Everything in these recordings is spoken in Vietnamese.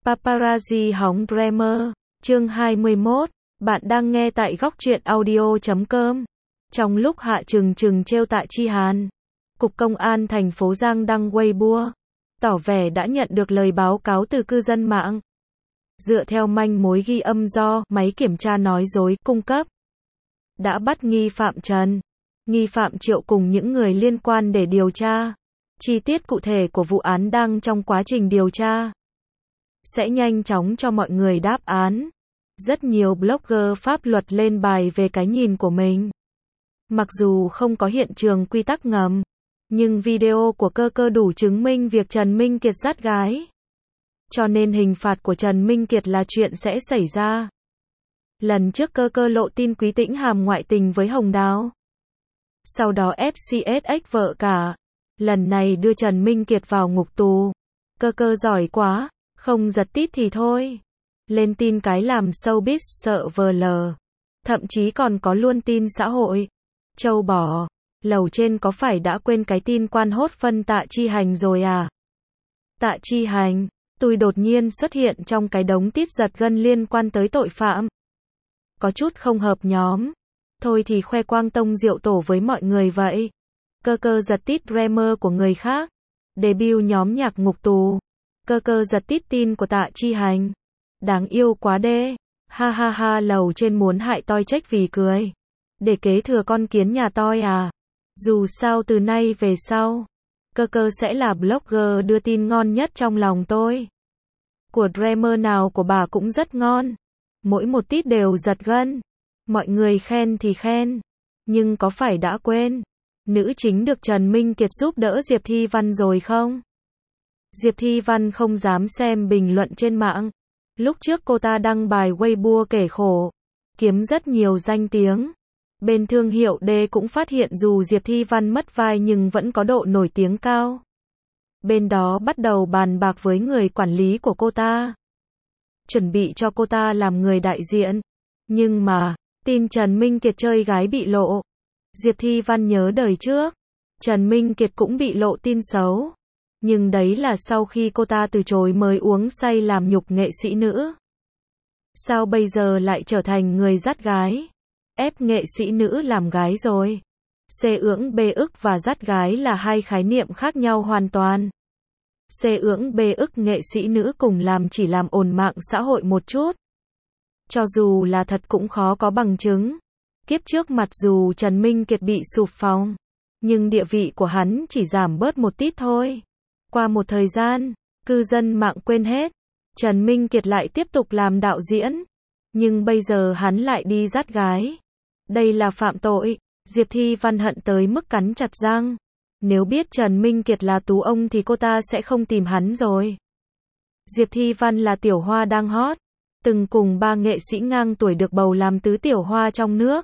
Paparazzi hóng Bremer, chương 21, bạn đang nghe tại góc truyện audio.com. Trong lúc Hạ Trừng Trừng trêu Tạ Chi Hàn, Cục Công an thành phố Giang đăng Weibo, tỏ vẻ đã nhận được lời báo cáo từ cư dân mạng. Dựa theo manh mối ghi âm do máy kiểm tra nói dối cung cấp, đã bắt nghi phạm Trần, nghi phạm Triệu cùng những người liên quan để điều tra. Chi tiết cụ thể của vụ án đang trong quá trình điều tra, sẽ nhanh chóng cho mọi người đáp án. Rất nhiều blogger pháp luật lên bài về cái nhìn của mình. Mặc dù không có hiện trường quy tắc ngầm, nhưng video của cơ đủ chứng minh việc Trần Minh Kiệt dắt gái. Cho nên hình phạt của Trần Minh Kiệt là chuyện sẽ xảy ra. Lần trước cơ lộ tin Quý Tĩnh Hàm ngoại tình với Hồng Đào. Sau đó FCSX vợ cả. Lần này đưa Trần Minh Kiệt vào ngục tù. Cơ giỏi quá, không giật tít thì thôi. Lên tin cái làm showbiz sợ vờ lờ. Thậm chí còn có luôn tin xã hội. Châu bò, lầu trên có phải đã quên cái tin quan hốt phân Tạ Chi Hành rồi à? Tạ Chi Hành, tôi đột nhiên xuất hiện trong cái đống tít giật gân liên quan tới tội phạm. Có chút không hợp nhóm. Thôi thì khoe quang tông rượu tổ với mọi người vậy. Cơ giật tít Bremer của người khác. Debut nhóm nhạc ngục tù. Cơ giật tít tin của Tạ Chi Hành. Đáng yêu quá đê. Ha ha ha, lầu trên muốn hại tôi trách vì cười. Để kế thừa con kiến nhà tôi à? Dù sao từ nay về sau, cơ sẽ là blogger đưa tin ngon nhất trong lòng tôi. Của Bremer nào của bà cũng rất ngon. Mỗi một tít đều giật gân. Mọi người khen thì khen. Nhưng có phải đã quên nữ chính được Trần Minh Kiệt giúp đỡ Diệp Thi Văn rồi không? Diệp Thi Văn không dám xem bình luận trên mạng. Lúc trước cô ta đăng bài Weibo kể khổ, kiếm rất nhiều danh tiếng. Bên thương hiệu D cũng phát hiện dù Diệp Thi Văn mất vai nhưng vẫn có độ nổi tiếng cao. Bên đó bắt đầu bàn bạc với người quản lý của cô ta, chuẩn bị cho cô ta làm người đại diện. Nhưng mà, tin Trần Minh Kiệt chơi gái bị lộ. Diệp Thi Văn nhớ đời trước, Trần Minh Kiệt cũng bị lộ tin xấu. Nhưng đấy là sau khi cô ta từ chối mời uống say làm nhục nghệ sĩ nữ. Sao bây giờ lại trở thành người dắt gái? Ép nghệ sĩ nữ làm gái rồi. Xê ưỡng bê ức và dắt gái là hai khái niệm khác nhau hoàn toàn. Xê ưỡng bê ức nghệ sĩ nữ cùng làm chỉ làm ồn mạng xã hội một chút. Cho dù là thật cũng khó có bằng chứng. Kiếp trước mặc dù Trần Minh Kiệt bị sụp phòng, nhưng địa vị của hắn chỉ giảm bớt một tít thôi. Qua một thời gian, cư dân mạng quên hết. Trần Minh Kiệt lại tiếp tục làm đạo diễn. Nhưng bây giờ hắn lại đi dắt gái. Đây là phạm tội. Diệp Thi Văn hận tới mức cắn chặt răng. Nếu biết Trần Minh Kiệt là tú ông thì cô ta sẽ không tìm hắn rồi. Diệp Thi Văn là tiểu hoa đang hot. Từng cùng 3 nghệ sĩ ngang tuổi được bầu làm tứ tiểu hoa trong nước.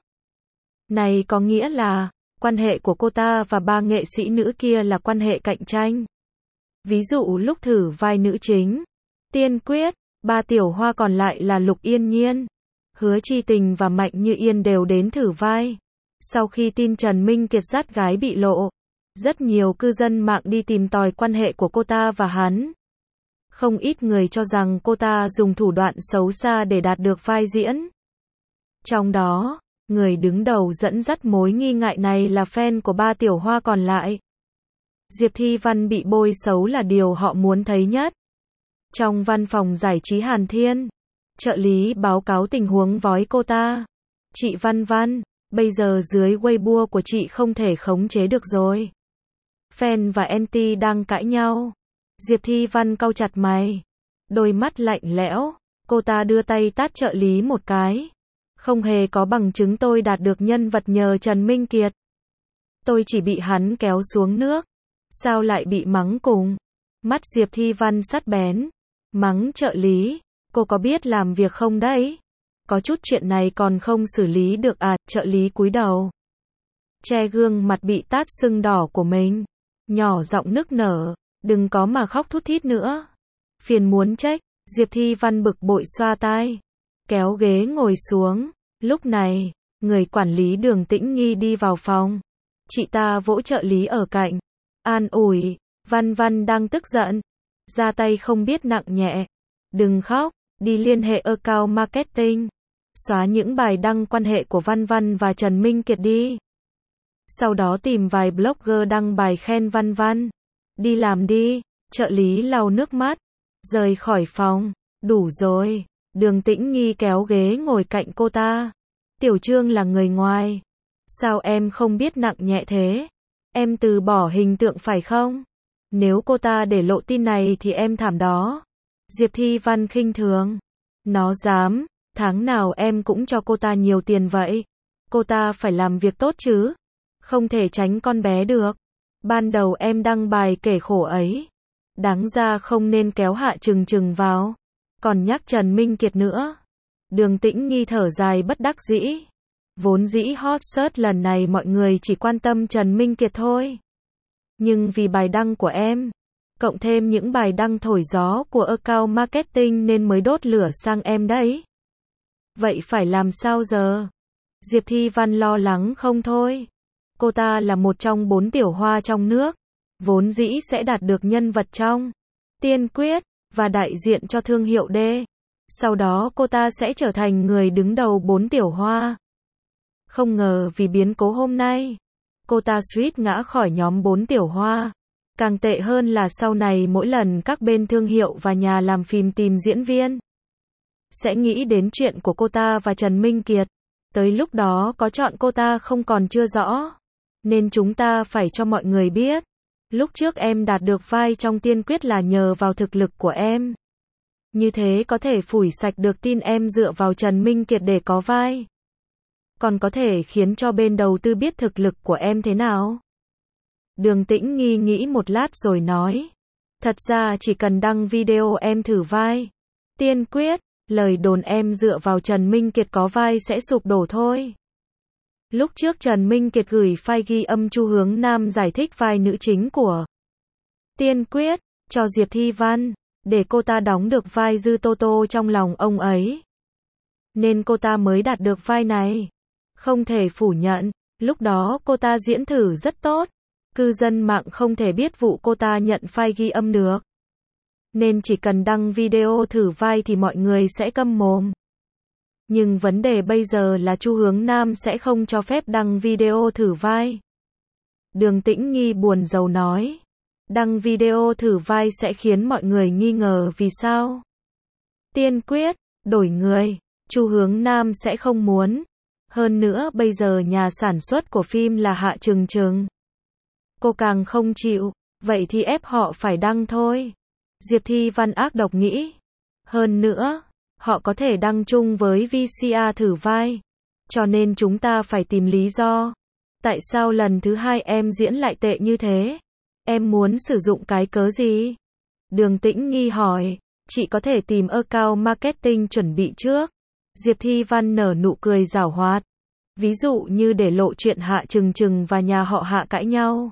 Này có nghĩa là, quan hệ của cô ta và 3 nghệ sĩ nữ kia là quan hệ cạnh tranh. Ví dụ lúc thử vai nữ chính, Tiên Quyết, 3 tiểu hoa còn lại là Lục Yên Nhiên, Hứa Chi Tình và Mạnh Như Yên đều đến thử vai. Sau khi tin Trần Minh Kiệt dắt gái bị lộ, rất nhiều cư dân mạng đi tìm tòi quan hệ của cô ta và hắn. Không ít người cho rằng cô ta dùng thủ đoạn xấu xa để đạt được vai diễn. Trong đó, người đứng đầu dẫn dắt mối nghi ngại này là fan của 3 tiểu hoa còn lại. Diệp Thi Văn bị bôi xấu là điều họ muốn thấy nhất. Trong văn phòng giải trí Hàn Thiên, trợ lý báo cáo tình huống vói cô ta. Chị Văn Văn, bây giờ dưới Weibo của chị không thể khống chế được rồi. Fan và anti đang cãi nhau. Diệp Thi Văn cau chặt mày, đôi mắt lạnh lẽo. Cô ta đưa tay tát trợ lý một cái. Không hề có bằng chứng tôi đạt được nhân vật nhờ Trần Minh Kiệt. Tôi chỉ bị hắn kéo xuống nước. Sao lại bị mắng cùng? Mắt Diệp Thi Văn sắc bén. Mắng trợ lý, cô có biết làm việc không đấy? Có chút chuyện này còn không xử lý được à? Trợ lý cúi đầu, che gương mặt bị tát sưng đỏ của mình, nhỏ giọng nức nở. Đừng có mà khóc thút thít nữa. Phiền muốn trách. Diệp Thi Văn bực bội xoa tai, kéo ghế ngồi xuống. Lúc này, người quản lý Đường Tĩnh Nghi đi vào phòng. Chị ta vỗ trợ lý ở cạnh, an ủi. Văn Văn đang tức giận, ra tay không biết nặng nhẹ. Đừng khóc, đi liên hệ account marketing. Xóa những bài đăng quan hệ của Văn Văn và Trần Minh Kiệt đi. Sau đó tìm vài blogger đăng bài khen Văn Văn. Đi làm đi, trợ lý lau nước mắt. Rời khỏi phòng, đủ rồi. Đường Tĩnh Nghi kéo ghế ngồi cạnh cô ta. Tiểu Trương là người ngoài. Sao em không biết nặng nhẹ thế? Em từ bỏ hình tượng phải không? Nếu cô ta để lộ tin này thì em thảm đó. Diệp Thi Văn khinh thường. Nó dám, tháng nào em cũng cho cô ta nhiều tiền vậy. Cô ta phải làm việc tốt chứ. Không thể tránh con bé được. Ban đầu em đăng bài kể khổ ấy. Đáng ra không nên kéo Hạ Trừng Trừng vào. Còn nhắc Trần Minh Kiệt nữa. Đường Tĩnh Nghi thở dài bất đắc dĩ. Vốn dĩ hot search lần này mọi người chỉ quan tâm Trần Minh Kiệt thôi. Nhưng vì bài đăng của em, cộng thêm những bài đăng thổi gió của account marketing nên mới đốt lửa sang em đấy. Vậy phải làm sao giờ? Diệp Thi Văn lo lắng không thôi. Cô ta là một trong 4 tiểu hoa trong nước, vốn dĩ sẽ đạt được nhân vật trong Tiên Quyết và đại diện cho thương hiệu D. Sau đó cô ta sẽ trở thành người đứng đầu 4 tiểu hoa. Không ngờ vì biến cố hôm nay, cô ta suýt ngã khỏi nhóm 4 tiểu hoa. Càng tệ hơn là sau này mỗi lần các bên thương hiệu và nhà làm phim tìm diễn viên, sẽ nghĩ đến chuyện của cô ta và Trần Minh Kiệt. Tới lúc đó có chọn cô ta không còn chưa rõ. Nên chúng ta phải cho mọi người biết. Lúc trước em đạt được vai trong Tiên Quyết là nhờ vào thực lực của em. Như thế có thể phủi sạch được tin em dựa vào Trần Minh Kiệt để có vai. Còn có thể khiến cho bên đầu tư biết thực lực của em thế nào. Đường Tĩnh Nghi nghĩ một lát rồi nói. Thật ra chỉ cần đăng video em thử vai Tiên Quyết, lời đồn em dựa vào Trần Minh Kiệt có vai sẽ sụp đổ thôi. Lúc trước Trần Minh Kiệt gửi file ghi âm Chu Hướng Nam giải thích vai nữ chính của Tiên Quyết cho Diệp Thi Văn, để cô ta đóng được vai Dư Tô Tô trong lòng ông ấy. Nên cô ta mới đạt được vai này. Không thể phủ nhận, lúc đó cô ta diễn thử rất tốt. Cư dân mạng không thể biết vụ cô ta nhận file ghi âm được. Nên chỉ cần đăng video thử vai thì mọi người sẽ câm mồm. Nhưng vấn đề bây giờ là Chu Hướng Nam sẽ không cho phép đăng video thử vai. Đường Tĩnh Nghi buồn rầu nói. Đăng video thử vai sẽ khiến mọi người nghi ngờ vì sao. Tiên Quyết, đổi người, Chu Hướng Nam sẽ không muốn. Hơn nữa bây giờ nhà sản xuất của phim là Hạ Trừng Trừng. Cô càng không chịu, vậy thì ép họ phải đăng thôi. Diệp Thi Văn ác độc nghĩ. Hơn nữa, họ có thể đăng chung với VCR thử vai. Cho nên chúng ta phải tìm lý do. Tại sao lần thứ 2 em diễn lại tệ như thế? Em muốn sử dụng cái cớ gì? Đường Tĩnh Nghi hỏi. Chị có thể tìm account marketing chuẩn bị trước. Diệp Thi Văn nở nụ cười giảo hoạt. Ví dụ như để lộ chuyện Hạ Trừng Trừng và nhà họ Hạ cãi nhau.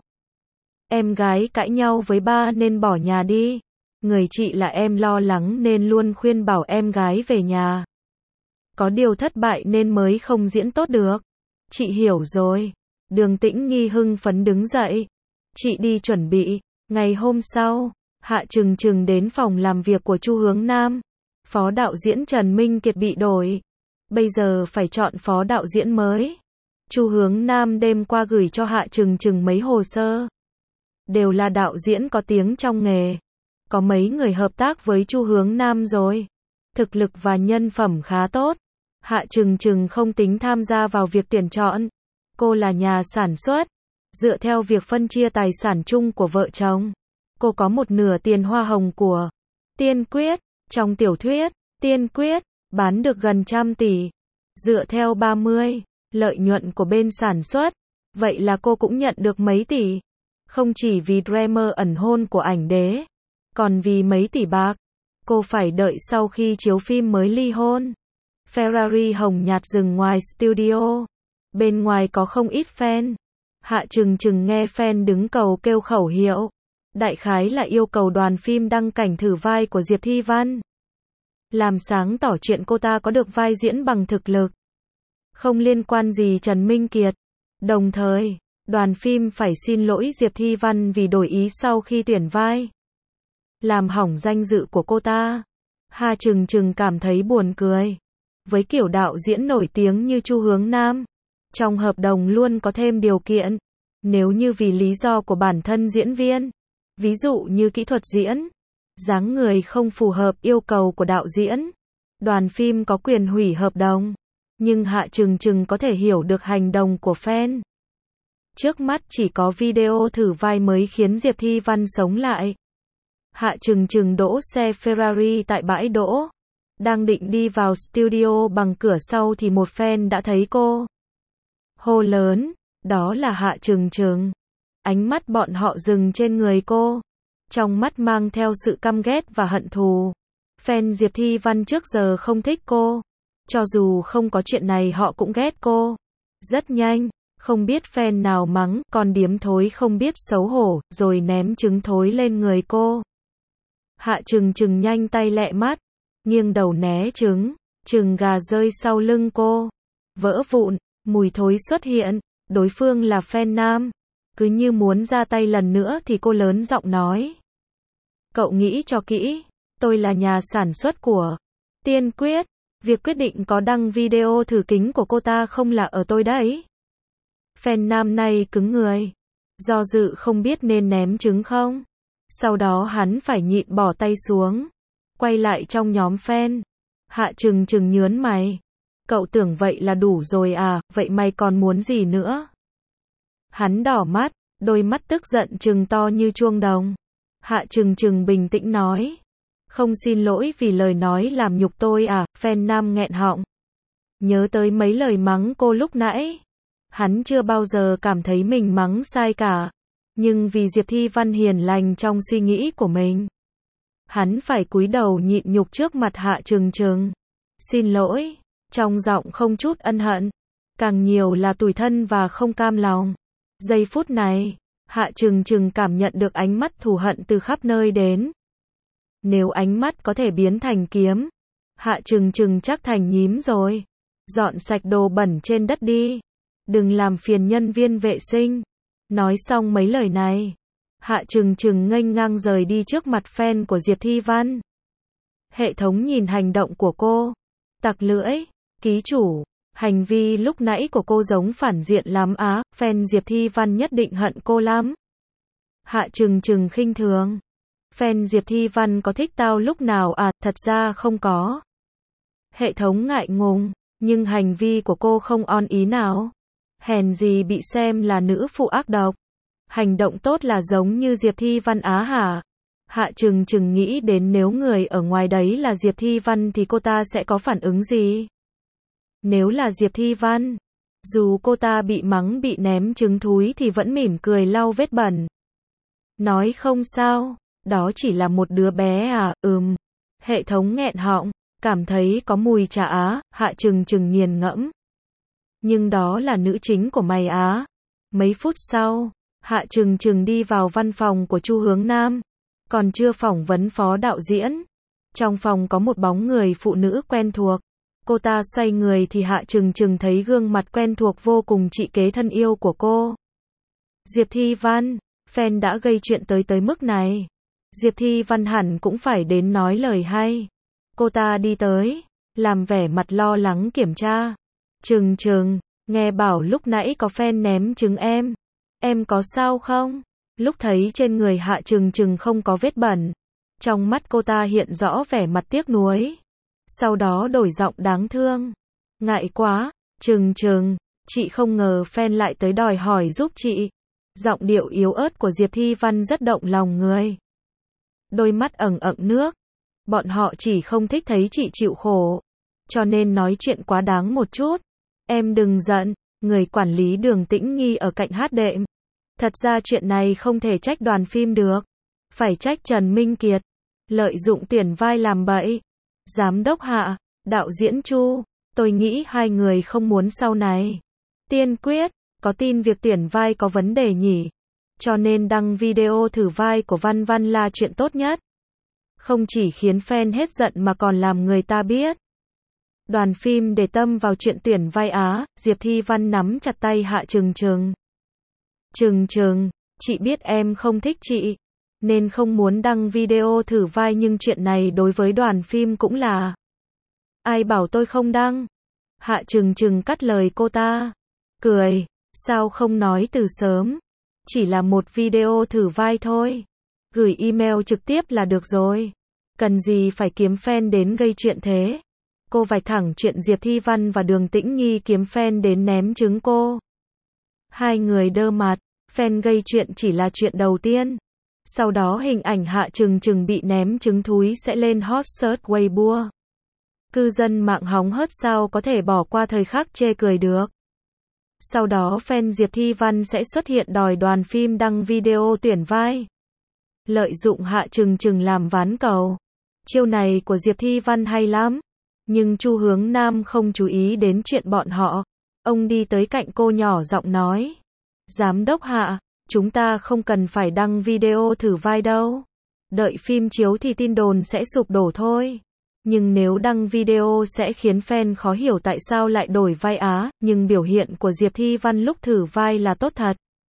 Em gái cãi nhau với ba nên bỏ nhà đi. Người chị là em lo lắng nên luôn khuyên bảo em gái về nhà. Có điều thất bại nên mới không diễn tốt được. Chị hiểu rồi. Đường Tĩnh Nghi hưng phấn đứng dậy. Chị đi chuẩn bị. Ngày hôm sau, Hạ Trừng Trừng đến phòng làm việc của Chu Hướng Nam. Phó đạo diễn Trần Minh Kiệt bị đổi. Bây giờ phải chọn phó đạo diễn mới. Chu Hướng Nam đêm qua gửi cho Hạ Trừng Trừng mấy hồ sơ. Đều là đạo diễn có tiếng trong nghề. Có mấy người hợp tác với Chu Hướng Nam rồi. Thực lực và nhân phẩm khá tốt. Hạ Trừng Trừng không tính tham gia vào việc tuyển chọn. Cô là nhà sản xuất. Dựa theo việc phân chia tài sản chung của vợ chồng, cô có một nửa tiền hoa hồng của Tiên Quyết. Trong tiểu thuyết Tiên Quyết bán được gần 100 tỷ. Dựa theo 30 lợi nhuận của bên sản xuất, vậy là cô cũng nhận được mấy tỷ. Không chỉ vì drama ẩn hôn của ảnh đế, còn vì mấy tỷ bạc. Cô phải đợi sau khi chiếu phim mới ly hôn. Ferrari hồng nhạt dừng ngoài studio. Bên ngoài có không ít fan. Hạ Trừng Trừng nghe fan đứng cầu kêu khẩu hiệu. Đại khái là yêu cầu đoàn phim đăng cảnh thử vai của Diệp Thi Văn. Làm sáng tỏ chuyện cô ta có được vai diễn bằng thực lực. Không liên quan gì Trần Minh Kiệt. Đồng thời, đoàn phim phải xin lỗi Diệp Thi Văn vì đổi ý sau khi tuyển vai. Làm hỏng danh dự của cô ta. Hạ Trừng Trừng cảm thấy buồn cười. Với kiểu đạo diễn nổi tiếng như Chu Hướng Nam, trong hợp đồng luôn có thêm điều kiện. Nếu như vì lý do của bản thân diễn viên, ví dụ như kỹ thuật diễn, dáng người không phù hợp yêu cầu của đạo diễn, đoàn phim có quyền hủy hợp đồng. Nhưng Hạ Trừng Trừng có thể hiểu được hành động của fan. Trước mắt chỉ có video thử vai mới khiến Diệp Thi Văn sống lại. Hạ Trừng Trừng đỗ xe Ferrari tại bãi đỗ. Đang định đi vào studio bằng cửa sau thì một fan đã thấy cô. Hô lớn, đó là Hạ Trừng Trừng. Ánh mắt bọn họ dừng trên người cô. Trong mắt mang theo sự căm ghét và hận thù. Fan Diệp Thi Văn trước giờ không thích cô. Cho dù không có chuyện này họ cũng ghét cô. Rất nhanh, không biết fan nào mắng, con điếm thối không biết xấu hổ, rồi ném trứng thối lên người cô. Hạ Trừng Trừng nhanh tay lẹ mắt, nghiêng đầu né trứng, trứng gà rơi sau lưng cô. Vỡ vụn, mùi thối xuất hiện, đối phương là fan nam. Cứ như muốn ra tay lần nữa thì cô lớn giọng nói. Cậu nghĩ cho kỹ, tôi là nhà sản xuất của Tiên Quyết. Việc quyết định có đăng video thử kính của cô ta không là ở tôi đấy. Fan nam này cứng người. Do dự không biết nên ném trứng không. Sau đó hắn phải nhịn bỏ tay xuống. Quay lại trong nhóm fan. Hạ Trừng Trừng nhớn mày. Cậu tưởng vậy là đủ rồi à, vậy mày còn muốn gì nữa? Hắn đỏ mắt, đôi mắt tức giận trừng to như chuông đồng. Hạ Trừng Trừng bình tĩnh nói. Không xin lỗi vì lời nói làm nhục tôi à, fan nam nghẹn họng. Nhớ tới mấy lời mắng cô lúc nãy. Hắn chưa bao giờ cảm thấy mình mắng sai cả. Nhưng vì Diệp Thi Văn hiền lành trong suy nghĩ của mình. Hắn phải cúi đầu nhịn nhục trước mặt Hạ Trừng Trừng. Xin lỗi, trong giọng không chút ân hận. Càng nhiều là tủi thân và không cam lòng. Giây phút này, Hạ Trừng Trừng cảm nhận được ánh mắt thù hận từ khắp nơi đến. Nếu ánh mắt có thể biến thành kiếm, Hạ Trừng Trừng chắc thành nhím rồi. Dọn sạch đồ bẩn trên đất đi. Đừng làm phiền nhân viên vệ sinh. Nói xong mấy lời này, Hạ Trừng Trừng nghênh ngang rời đi trước mặt fan của Diệp Thi Văn. Hệ thống nhìn hành động của cô. Tặc lưỡi, ký chủ, hành vi lúc nãy của cô giống phản diện lắm á, fan Diệp Thi Văn nhất định hận cô lắm. Hạ Trừng Trừng khinh thường. Fan Diệp Thi Văn có thích tao lúc nào à, thật ra không có. Hệ thống ngại ngùng, nhưng hành vi của cô không on ý nào. Hèn gì bị xem là nữ phụ ác độc. Hành động tốt là giống như Diệp Thi Văn á hả? Hạ Trừng Trừng nghĩ đến nếu người ở ngoài đấy là Diệp Thi Văn thì cô ta sẽ có phản ứng gì? Nếu là Diệp Thi Văn, dù cô ta bị mắng bị ném trứng thúi thì vẫn mỉm cười lau vết bẩn. Nói không sao, đó chỉ là một đứa bé à, Hệ thống nghẹn họng, cảm thấy có mùi trà á, Hạ Trừng Trừng nghiền ngẫm. Nhưng đó là nữ chính của mày á. Mấy phút sau, Hạ Trừng Trừng đi vào văn phòng của Chu Hướng Nam. Còn chưa phỏng vấn phó đạo diễn. Trong phòng có một bóng người phụ nữ quen thuộc. Cô ta xoay người thì Hạ Trừng Trừng thấy gương mặt quen thuộc vô cùng chị kế thân yêu của cô. Diệp Thi Văn, fan đã gây chuyện tới mức này. Diệp Thi Văn hẳn cũng phải đến nói lời hay. Cô ta đi tới, làm vẻ mặt lo lắng kiểm tra. Trừng Trừng, nghe bảo lúc nãy có fan ném trứng em có sao không? Lúc thấy trên người Hạ Trừng Trừng không có vết bẩn, trong mắt cô ta hiện rõ vẻ mặt tiếc nuối. Sau đó đổi giọng đáng thương. Ngại quá, Trừng Trừng, chị không ngờ fan lại tới đòi hỏi giúp chị. Giọng điệu yếu ớt của Diệp Thi Văn rất động lòng người. Đôi mắt ẩn ẩn nước. Bọn họ chỉ không thích thấy chị chịu khổ. Cho nên nói chuyện quá đáng một chút. Em đừng giận, người quản lý Đường Tĩnh Nghi ở cạnh hát đệm. Thật ra chuyện này không thể trách đoàn phim được. Phải trách Trần Minh Kiệt. Lợi dụng tuyển vai làm bậy. Giám đốc Hạ, đạo diễn Chu, tôi nghĩ hai người không muốn sau này. Tiên Quyết, có tin việc tuyển vai có vấn đề nhỉ? Cho nên đăng video thử vai của Văn Văn là chuyện tốt nhất. Không chỉ khiến fan hết giận mà còn làm người ta biết. Đoàn phim để tâm vào chuyện tuyển vai á, Diệp Thi Văn nắm chặt tay Hạ Trừng Trừng. Trừng Trừng, chị biết em không thích chị. nên không muốn đăng video thử vai, nhưng chuyện này đối với đoàn phim cũng là. Ai bảo tôi không đăng? Hạ Trừng Trừng cắt lời cô ta. Cười, sao không nói từ sớm? Chỉ là một video thử vai thôi. Gửi email trực tiếp là được rồi. Cần gì phải kiếm fan đến gây chuyện thế? Cô vạch thẳng chuyện Diệp Thi Văn và Đường Tĩnh Nghi kiếm fan đến ném trứng cô. Hai người đơ mặt, fan gây chuyện chỉ là chuyện đầu tiên. Sau đó hình ảnh Hạ Trừng Trừng bị ném trứng thúi sẽ lên hot search Weibo. Cư dân mạng hóng hớt sao có thể bỏ qua thời khắc chê cười được. Sau đó fan Diệp Thi Văn sẽ xuất hiện đòi đoàn phim đăng video tuyển vai. Lợi dụng Hạ Trừng Trừng làm ván cầu. Chiêu này của Diệp Thi Văn hay lắm. Nhưng Chu Hướng Nam không chú ý đến chuyện bọn họ. Ông đi tới cạnh cô nhỏ giọng nói. Giám đốc Hạ, chúng ta không cần phải đăng video thử vai đâu. Đợi phim chiếu thì tin đồn sẽ sụp đổ thôi. Nhưng nếu đăng video sẽ khiến fan khó hiểu tại sao lại đổi vai á, nhưng biểu hiện của Diệp Thi Văn lúc thử vai là tốt thật.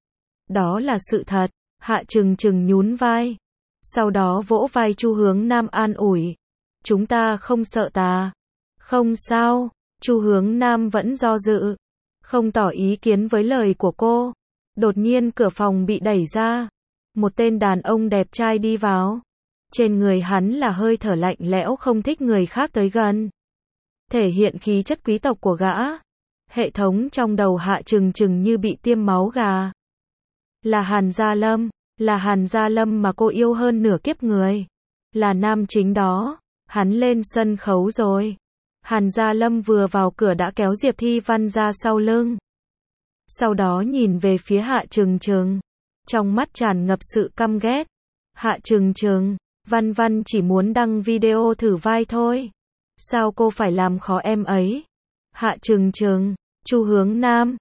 Đó là sự thật. Hạ Trừng Trừng nhún vai. Sau đó vỗ vai Chu Hướng Nam an ủi. Chúng ta không sợ tà. Không sao. Chu Hướng Nam vẫn do dự. Không tỏ ý kiến với lời của cô. Đột nhiên cửa phòng bị đẩy ra. Một tên đàn ông đẹp trai đi vào. Trên người hắn là hơi thở lạnh lẽo, không thích người khác tới gần. Thể hiện khí chất quý tộc của gã. Hệ thống trong đầu Hạ Trừng Trừng như bị tiêm máu gà. Là Hàn Gia Lâm. Là Hàn Gia Lâm mà cô yêu hơn nửa kiếp người. Là nam chính đó. Hắn lên sân khấu rồi. Hàn Gia Lâm vừa vào cửa đã kéo Diệp Thi Văn ra sau lưng. Sau đó nhìn về phía Hạ Trừng Trừng. Trong mắt tràn ngập sự căm ghét. Hạ Trừng Trừng, Văn Văn chỉ muốn đăng video thử vai thôi. Sao cô phải làm khó em ấy? Hạ Trừng Trừng, Chu Hướng Nam,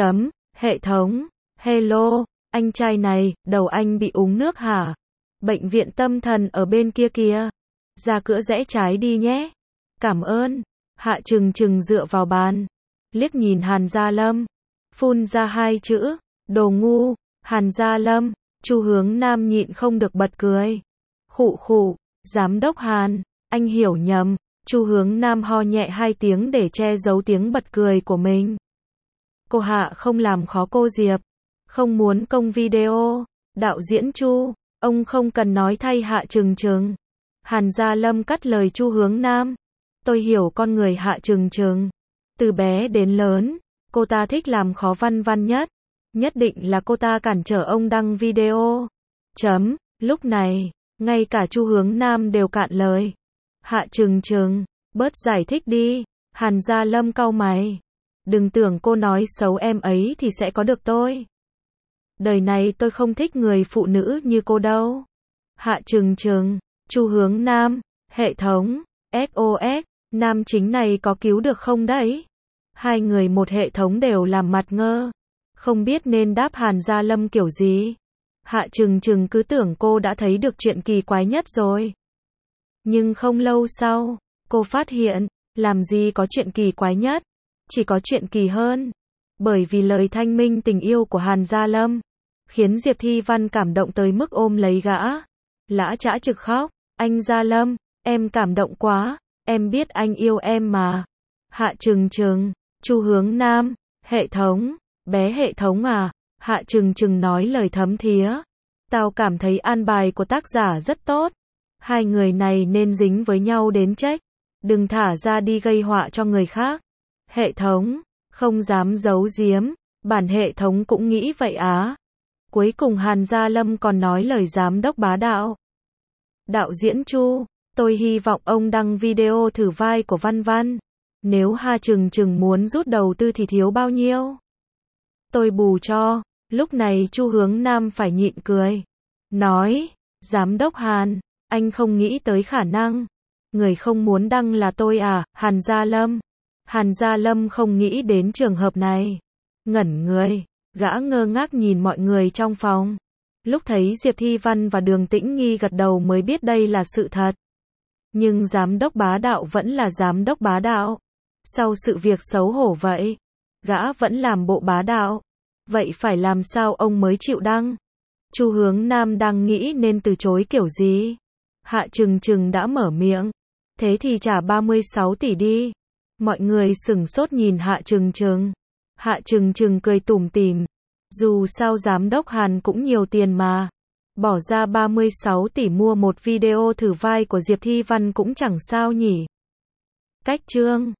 hệ thống, hello, anh trai này, đầu anh bị uống nước hả? Bệnh viện tâm thần ở bên kia kìa. Ra cửa rẽ trái đi nhé. Cảm ơn. Hạ Trừng Trừng dựa vào bàn. Liếc nhìn Hàn Gia Lâm. Phun ra hai chữ. Đồ ngu. Hàn Gia Lâm. Chu Hướng Nam nhịn không được bật cười. Khụ khụ. Giám đốc Hàn. Anh hiểu nhầm. Chu Hướng Nam ho nhẹ hai tiếng để che giấu tiếng bật cười của mình. Cô Hạ không làm khó cô Diệp. Không muốn công video. Đạo diễn Chu. Ông không cần nói thay Hạ Trừng Trừng. Hàn Gia Lâm cắt lời Chu Hướng Nam. Tôi hiểu con người Hạ Trừng Trừng. Từ bé đến lớn, cô ta thích làm khó Văn Văn nhất. Nhất định là cô ta cản trở ông đăng video. Lúc này, ngay cả Chu Hướng Nam đều cạn lời. Hạ Trừng Trừng, bớt giải thích đi. Hàn Gia Lâm cau mày. Đừng tưởng cô nói xấu em ấy thì sẽ có được tôi. Đời này tôi không thích người phụ nữ như cô đâu. Hạ Trừng Trừng, Chu Hướng Nam, hệ thống, SOS, nam chính này có cứu được không đấy? Hai người một hệ thống đều làm mặt ngơ. Không biết nên đáp Hàn Gia Lâm kiểu gì. Hạ Trừng Trừng cứ tưởng cô đã thấy được chuyện kỳ quái nhất rồi. Nhưng không lâu sau, cô phát hiện, làm gì có chuyện kỳ quái nhất. Chỉ có chuyện kỳ hơn. Bởi vì lời thanh minh tình yêu của Hàn Gia Lâm khiến Diệp Thi Văn cảm động tới mức ôm lấy gã. Lã chã trực khóc. Anh Gia Lâm, em cảm động quá. Em biết anh yêu em mà. Hạ Trừng Trừng, Chu Hướng Nam, hệ thống, bé hệ thống à? Hạ Trừng Trừng nói lời thấm thía. Tao cảm thấy an bài của tác giả rất tốt. Hai người này nên dính với nhau đến chết. Đừng thả ra đi gây họa cho người khác. Hệ thống, không dám giấu giếm. Bản hệ thống cũng nghĩ vậy á. Cuối cùng Hàn Gia Lâm còn nói lời giám đốc bá đạo. Đạo diễn Chu, tôi hy vọng ông đăng video thử vai của Văn Văn. Nếu Hạ Trừng Trừng muốn rút đầu tư thì thiếu bao nhiêu? Tôi bù cho. Lúc này Chu Hướng Nam phải nhịn cười. Nói, giám đốc Hàn, anh không nghĩ tới khả năng. Người không muốn đăng là tôi à? Hàn Gia Lâm. Hàn Gia Lâm không nghĩ đến trường hợp này. Ngẩn người, gã ngơ ngác nhìn mọi người trong phòng. Lúc thấy Diệp Thi Văn và Đường Tĩnh Nghi gật đầu mới biết đây là sự thật. Nhưng giám đốc bá đạo vẫn là giám đốc bá đạo. Sau sự việc xấu hổ vậy, gã vẫn làm bộ bá đạo. Vậy phải làm sao ông mới chịu đăng? Chu Hướng Nam đang nghĩ nên từ chối kiểu gì. Hạ Trừng Trừng đã mở miệng. Thế thì trả 36 tỷ đi. Mọi người sửng sốt nhìn Hạ Trừng Trừng. Hạ Trừng Trừng cười tủm tỉm. Dù sao giám đốc Hàn cũng nhiều tiền mà. Bỏ ra 36 tỷ mua một video thử vai của Diệp Thi Văn cũng chẳng sao nhỉ. Cách chương